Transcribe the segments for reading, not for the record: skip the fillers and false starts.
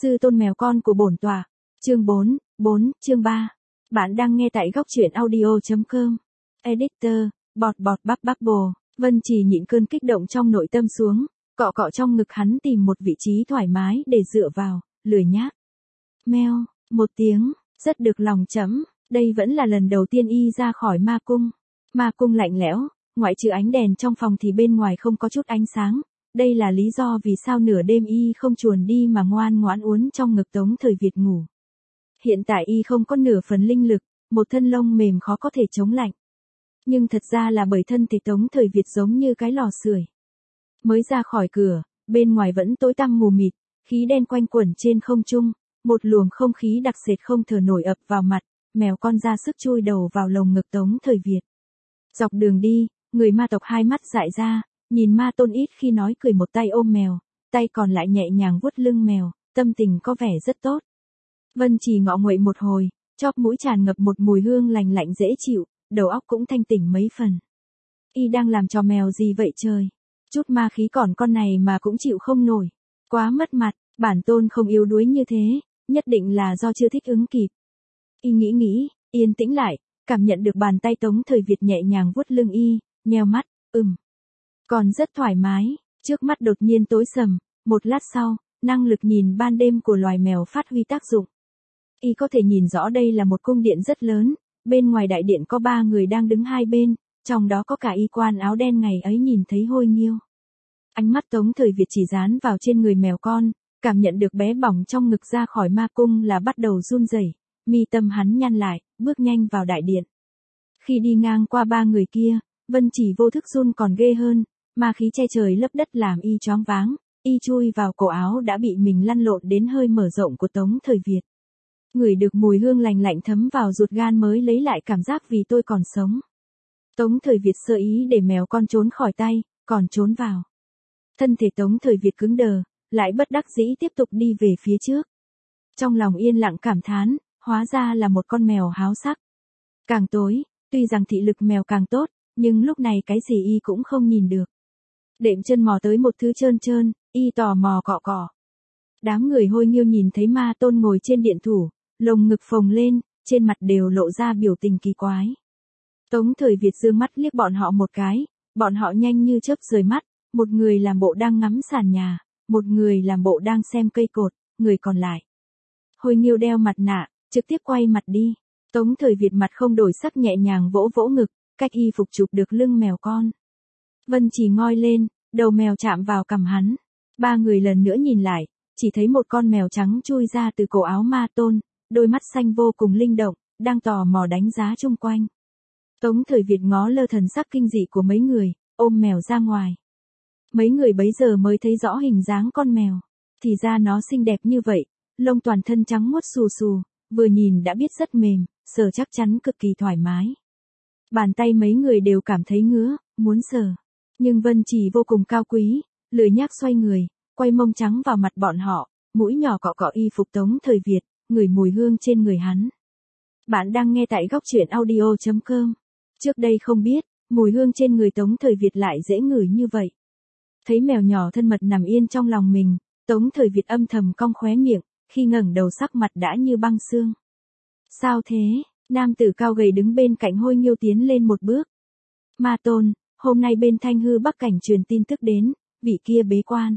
Sư tôn mèo con của bổn tọa. Chương 4, chương 3. Bạn đang nghe tại góc truyện audio.com. Editor, bọt bắp bắp bồ. Vân Trì nhịn cơn kích động trong nội tâm xuống, cọ cọ trong ngực hắn tìm một vị trí thoải mái để dựa vào, lười nhác. Meo, một tiếng, rất được lòng trẫm. Đây vẫn là lần đầu tiên y ra khỏi ma cung. Ma cung lạnh lẽo, ngoại trừ ánh đèn trong phòng thì bên ngoài không có chút ánh sáng. Đây là lý do vì sao nửa đêm y không chuồn đi mà ngoan ngoãn uốn trong ngực Tống Thời Việt ngủ. Hiện tại y không có nửa phần linh lực, một thân lông mềm khó có thể chống lạnh. Nhưng thật ra là bởi thân thể Tống Thời Việt giống như cái lò sưởi. Mới ra khỏi cửa, bên ngoài vẫn tối tăm mù mịt, khí đen quanh quẩn trên không trung, một luồng không khí đặc sệt không thở nổi ập vào mặt, mèo con ra sức chui đầu vào lồng ngực Tống Thời Việt. Dọc đường đi, người ma tộc hai mắt dại ra, nhìn Ma Tôn ít khi nói cười một tay ôm mèo, tay còn lại nhẹ nhàng vuốt lưng mèo, tâm tình có vẻ rất tốt. Vân Trì ngọ nguậy một hồi, chóp mũi tràn ngập một mùi hương lành lạnh dễ chịu, đầu óc cũng thanh tỉnh mấy phần. Y đang làm trò mèo gì vậy trời? Chút ma khí còn con này mà cũng chịu không nổi. Quá mất mặt, bản tôn không yếu đuối như thế, nhất định là do chưa thích ứng kịp. Y nghĩ, yên tĩnh lại, cảm nhận được bàn tay Tống Thời Việt nhẹ nhàng vuốt lưng y, nheo mắt, còn rất thoải mái, trước mắt đột nhiên tối sầm, một lát sau, năng lực nhìn ban đêm của loài mèo phát huy tác dụng. Y có thể nhìn rõ đây là một cung điện rất lớn, bên ngoài đại điện có 3 người đang đứng hai bên, trong đó có cả y quan áo đen ngày ấy nhìn thấy Hôi Nghiêu. Ánh mắt Tống Thời Việt chỉ dán vào trên người mèo con, cảm nhận được bé bỏng trong ngực ra khỏi ma cung là bắt đầu run rẩy, mi tâm hắn nhăn lại, bước nhanh vào đại điện. Khi đi ngang qua 3 người kia, Vân Trì vô thức run còn ghê hơn, ma khí che trời lấp đất làm y choáng váng, y chui vào cổ áo đã bị mình lăn lộn đến hơi mở rộng của Tống Thời Việt. Ngửi được mùi hương lành lạnh thấm vào ruột gan mới lấy lại cảm giác vì tôi còn sống. Tống Thời Việt sơ ý để mèo con trốn khỏi tay, còn trốn vào. Thân thể Tống Thời Việt cứng đờ, lại bất đắc dĩ tiếp tục đi về phía trước. Trong lòng yên lặng cảm thán, hóa ra là một con mèo háo sắc. Càng tối, tuy rằng thị lực mèo càng tốt, nhưng lúc này cái gì y cũng không nhìn được. Đệm chân mò tới một thứ trơn trơn, y tò mò cọ cọ. Đám người Hôi Nghiêu nhìn thấy Ma Tôn ngồi trên điện thủ, lồng ngực phồng lên, trên mặt đều lộ ra biểu tình kỳ quái. Tống Thời Việt dương mắt liếc bọn họ một cái, bọn họ nhanh như chớp rời mắt, một người làm bộ đang ngắm sàn nhà, một người làm bộ đang xem cây cột, người còn lại. Hôi Nghiêu đeo mặt nạ, trực tiếp quay mặt đi. Tống Thời Việt mặt không đổi sắc nhẹ nhàng vỗ vỗ ngực, cách y phục chụp được lưng mèo con. Vân Trì ngoi lên, đầu mèo chạm vào cằm hắn. 3 người lần nữa nhìn lại, chỉ thấy một con mèo trắng chui ra từ cổ áo Ma Tôn, đôi mắt xanh vô cùng linh động, đang tò mò đánh giá chung quanh. Tống Thời Việt ngó lơ thần sắc kinh dị của mấy người, ôm mèo ra ngoài. Mấy người bấy giờ mới thấy rõ hình dáng con mèo, thì ra nó xinh đẹp như vậy, lông toàn thân trắng muốt xù xù, vừa nhìn đã biết rất mềm, sờ chắc chắn cực kỳ thoải mái. Bàn tay mấy người đều cảm thấy ngứa, muốn sờ. Nhưng Vân Trì vô cùng cao quý, lười nhác xoay người, quay mông trắng vào mặt bọn họ, mũi nhỏ cọ cọ y phục Tống Thời Việt, ngửi mùi hương trên người hắn. Bạn đang nghe tại góc truyện audio.com. Trước đây không biết, mùi hương trên người Tống Thời Việt lại dễ ngửi như vậy. Thấy mèo nhỏ thân mật nằm yên trong lòng mình, Tống Thời Việt âm thầm cong khóe miệng, khi ngẩng đầu sắc mặt đã như băng xương. Sao thế? Nam tử cao gầy đứng bên cạnh Hôi Nghiêu tiến lên một bước. Ma Tôn, hôm nay bên Thanh Hư Bắc Cảnh truyền tin tức đến, vị kia bế quan.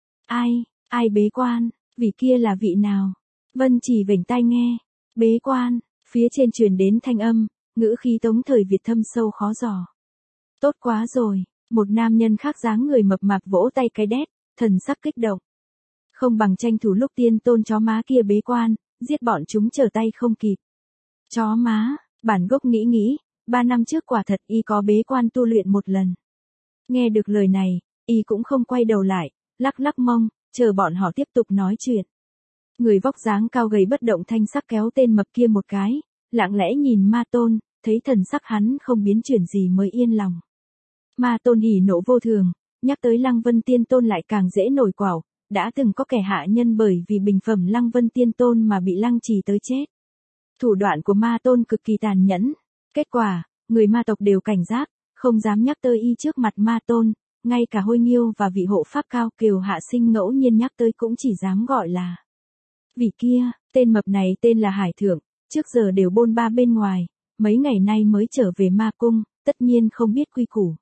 Ai bế quan, vị kia là vị nào? Vân Trì vểnh tai nghe. Bế quan, phía trên truyền đến thanh âm, ngữ khí Tống Thời Việt thâm sâu khó dò. Tốt quá rồi, một nam nhân khác dáng người mập mạp vỗ tay cái đét, thần sắc kích động. Không bằng tranh thủ lúc tiên tôn chó má kia bế quan, giết bọn chúng trở tay không kịp. Chó má, bản gốc nghĩ, 3 năm trước quả thật y có bế quan tu luyện một lần. Nghe được lời này, y cũng không quay đầu lại, lắc lắc mông, chờ bọn họ tiếp tục nói chuyện. Người vóc dáng cao gầy bất động thanh sắc kéo tên mập kia một cái, lặng lẽ nhìn Ma Tôn, thấy thần sắc hắn không biến chuyển gì mới yên lòng. Ma Tôn hỉ nộ vô thường, nhắc tới Lăng Vân Tiên Tôn lại càng dễ nổi quảo, đã từng có kẻ hạ nhân bởi vì bình phẩm Lăng Vân Tiên Tôn mà bị lăng trì tới chết. Thủ đoạn của Ma Tôn cực kỳ tàn nhẫn, kết quả, người ma tộc đều cảnh giác, không dám nhắc tới y trước mặt Ma Tôn, ngay cả Hôi Nghiêu và vị hộ pháp cao kiều hạ sinh ngẫu nhiên nhắc tới cũng chỉ dám gọi là Vị kia, tên mập này tên là Hải Thượng, trước giờ đều bôn ba bên ngoài, mấy ngày nay mới trở về ma cung, tất nhiên không biết quy củ.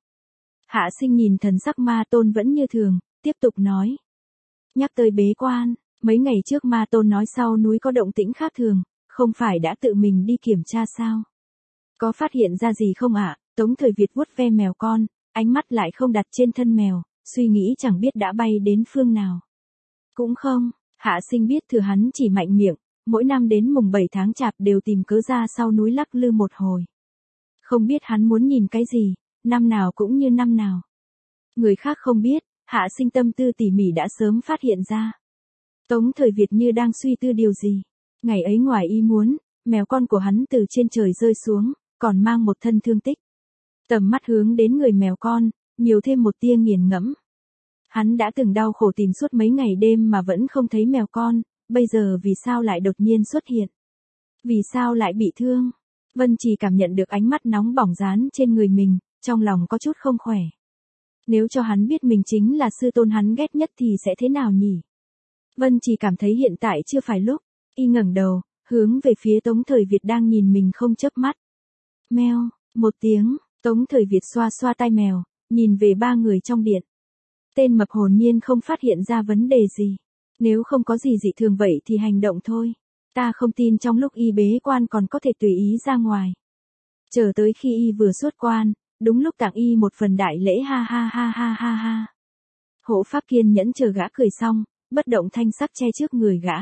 Hạ Sinh nhìn thần sắc Ma Tôn vẫn như thường, tiếp tục nói. Nhắc tới bế quan, mấy ngày trước Ma Tôn nói sau núi có động tĩnh khác thường, không phải đã tự mình đi kiểm tra sao? Có phát hiện ra gì không ạ? Tống Thời Việt vuốt ve mèo con, ánh mắt lại không đặt trên thân mèo, suy nghĩ chẳng biết đã bay đến phương nào. Cũng không, Hạ Sinh biết thừa hắn chỉ mạnh miệng, mỗi năm đến mùng 7 tháng Chạp đều tìm cớ ra sau núi lắc lư một hồi. Không biết hắn muốn nhìn cái gì, năm nào cũng như năm nào. Người khác không biết, Hạ Sinh tâm tư tỉ mỉ đã sớm phát hiện ra. Tống Thời Việt như đang suy tư điều gì. Ngày ấy ngoài ý muốn, mèo con của hắn từ trên trời rơi xuống, còn mang một thân thương tích. Tầm mắt hướng đến người mèo con, nhiều thêm một tia nghiền ngẫm. Hắn đã từng đau khổ tìm suốt mấy ngày đêm mà vẫn không thấy mèo con, bây giờ vì sao lại đột nhiên xuất hiện? Vì sao lại bị thương? Vân Trì cảm nhận được ánh mắt nóng bỏng dán trên người mình, trong lòng có chút không khỏe. Nếu cho hắn biết mình chính là sư tôn hắn ghét nhất thì sẽ thế nào nhỉ? Vân Trì cảm thấy hiện tại chưa phải lúc, y ngẩng đầu, hướng về phía Tống Thời Việt đang nhìn mình không chớp mắt. Meo, một tiếng, Tống Thời Việt xoa xoa tai mèo, nhìn về ba người trong điện. Tên mập hồn nhiên không phát hiện ra vấn đề gì. Nếu không có gì dị thường vậy thì hành động thôi. Ta không tin trong lúc y bế quan còn có thể tùy ý ra ngoài. Chờ tới khi y vừa xuất quan, đúng lúc tặng y một phần đại lễ ha ha ha ha ha ha. Hộ pháp kiên nhẫn chờ gã cười xong, bất động thanh sắc che trước người gã.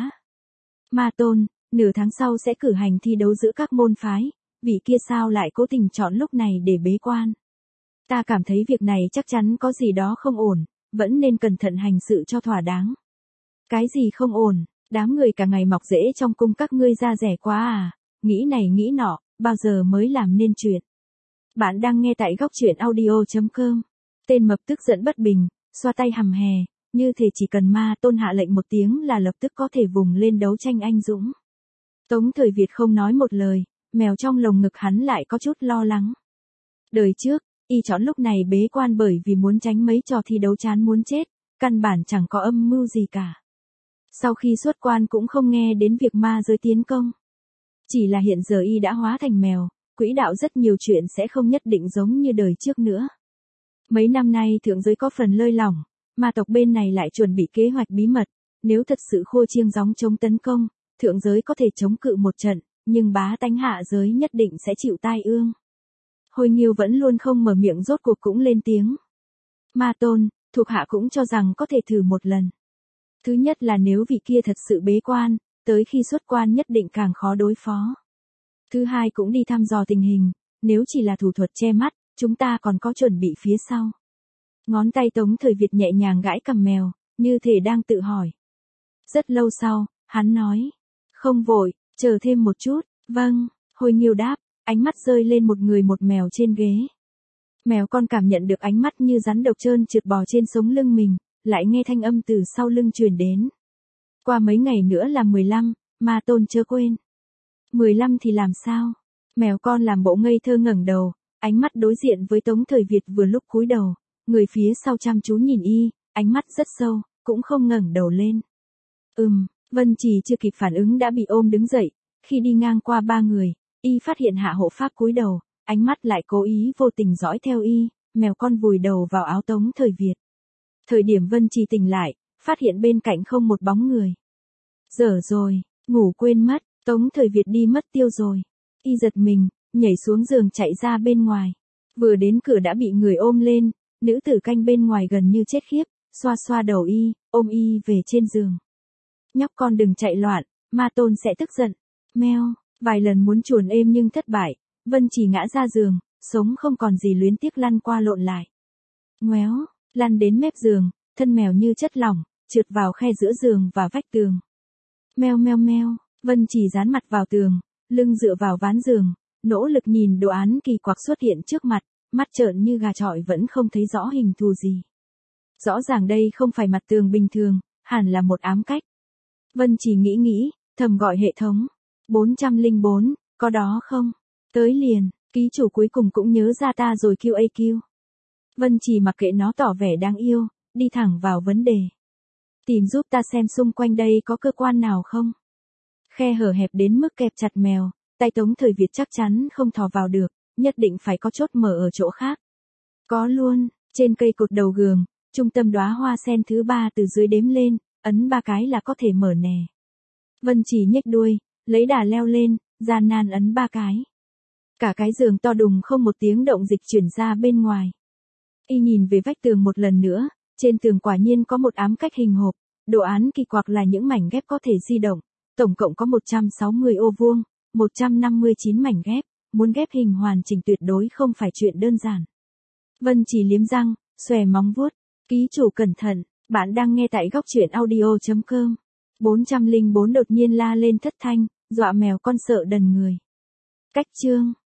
Ma Tôn, nửa tháng sau sẽ cử hành thi đấu giữa các môn phái, vị kia sao lại cố tình chọn lúc này để bế quan. Ta cảm thấy việc này chắc chắn có gì đó không ổn, vẫn nên cẩn thận hành sự cho thỏa đáng. Cái gì không ổn, đám người cả ngày mọc rễ trong cung các ngươi ra rẻ quá à, nghĩ này nghĩ nọ, bao giờ mới làm nên chuyện. Bạn đang nghe tại góc truyện audio.com. Tên mập tức giận bất bình, xoa tay hầm hè, như thể chỉ cần Ma Tôn hạ lệnh một tiếng là lập tức có thể vùng lên đấu tranh anh dũng. Tống Thời Việt không nói một lời, mèo trong lồng ngực hắn lại có chút lo lắng. Đời trước, y chọn lúc này bế quan bởi vì muốn tránh mấy trò thi đấu chán muốn chết, căn bản chẳng có âm mưu gì cả. Sau khi xuất quan cũng không nghe đến việc ma giới tiến công. Chỉ là hiện giờ y đã hóa thành mèo, quỹ đạo rất nhiều chuyện sẽ không nhất định giống như đời trước nữa. Mấy năm nay thượng giới có phần lơi lỏng, ma tộc bên này lại chuẩn bị kế hoạch bí mật, nếu thật sự khua chiêng gióng chống tấn công, thượng giới có thể chống cự một trận, nhưng bá tánh hạ giới nhất định sẽ chịu tai ương. Hồi Nghiêu vẫn luôn không mở miệng rốt cuộc cũng lên tiếng. Ma Tôn, thuộc hạ cũng cho rằng có thể thử một lần. Thứ nhất là nếu vị kia thật sự bế quan, tới khi xuất quan nhất định càng khó đối phó. Thứ hai cũng đi thăm dò tình hình, nếu chỉ là thủ thuật che mắt, chúng ta còn có chuẩn bị phía sau. Ngón tay Tống Thời Việt nhẹ nhàng gãi cằm mèo, như thể đang tự hỏi. Rất lâu sau, hắn nói. Không vội, chờ thêm một chút, vâng, Hồi Nghiêu đáp, ánh mắt rơi lên một người một mèo trên ghế. Mèo con cảm nhận được ánh mắt như rắn độc trơn trượt bò trên sống lưng mình, lại nghe thanh âm từ sau lưng truyền đến. Qua mấy ngày nữa là 15, Ma Tôn chớ quên. 15 thì làm sao? Mèo con làm bộ ngây thơ ngẩng đầu, ánh mắt đối diện với Tống Thời Việt vừa lúc cúi đầu, người phía sau chăm chú nhìn y, ánh mắt rất sâu, cũng không ngẩng đầu lên. Vân Trì chưa kịp phản ứng đã bị ôm đứng dậy, khi đi ngang qua ba người, y phát hiện hạ hộ pháp cúi đầu, ánh mắt lại cố ý vô tình dõi theo y, mèo con vùi đầu vào áo Tống Thời Việt. Thời điểm Vân Trì tỉnh lại, phát hiện bên cạnh không một bóng người. Dở rồi, ngủ quên mất, Tống Thời Việt đi mất tiêu rồi. Y giật mình, nhảy xuống giường chạy ra bên ngoài. Vừa đến cửa đã bị người ôm lên, nữ tử canh bên ngoài gần như chết khiếp, xoa xoa đầu y, ôm y về trên giường. Nhóc con đừng chạy loạn, Ma Tôn sẽ tức giận. Meo, vài lần muốn chuồn êm nhưng thất bại, Vân Trì ngã ra giường, sống không còn gì luyến tiếc lăn qua lộn lại. Ngoéo, lăn đến mép giường, thân mèo như chất lỏng, trượt vào khe giữa giường và vách tường. Meo meo meo, Vân Trì dán mặt vào tường, lưng dựa vào ván giường, nỗ lực nhìn đồ án kỳ quặc xuất hiện trước mặt, mắt trợn như gà chọi vẫn không thấy rõ hình thù gì. Rõ ràng đây không phải mặt tường bình thường, hẳn là một ám cách. Vân Trì nghĩ, thầm gọi hệ thống. 404, có đó không? Tới liền, ký chủ cuối cùng cũng nhớ ra ta rồi QAQ. Vân Trì mặc kệ nó tỏ vẻ đáng yêu, đi thẳng vào vấn đề. Tìm giúp ta xem xung quanh đây có cơ quan nào không? Khe hở hẹp đến mức kẹp chặt mèo, tay Tống Thời Việt chắc chắn không thò vào được, nhất định phải có chốt mở ở chỗ khác. Có luôn, trên cây cột đầu giường, trung tâm đóa hoa sen thứ 3 từ dưới đếm lên, ấn 3 cái là có thể mở nè. Vân Chỉ nhếch đuôi, lấy đà leo lên, gian nan ấn 3 cái. Cả cái giường to đùng không một tiếng động dịch chuyển ra bên ngoài. Y nhìn về vách tường một lần nữa, trên tường quả nhiên có một ám cách hình hộp, đồ án kỳ quặc là những mảnh ghép có thể di động, tổng cộng có 160 ô vuông, 159 mảnh ghép, muốn ghép hình hoàn chỉnh tuyệt đối không phải chuyện đơn giản. Vân Chỉ liếm răng, xòe móng vuốt, ký chủ cẩn thận, bạn đang nghe tại góc truyện audio.com. 404 đột nhiên la lên thất thanh, dọa mèo con sợ đần người. Cách chương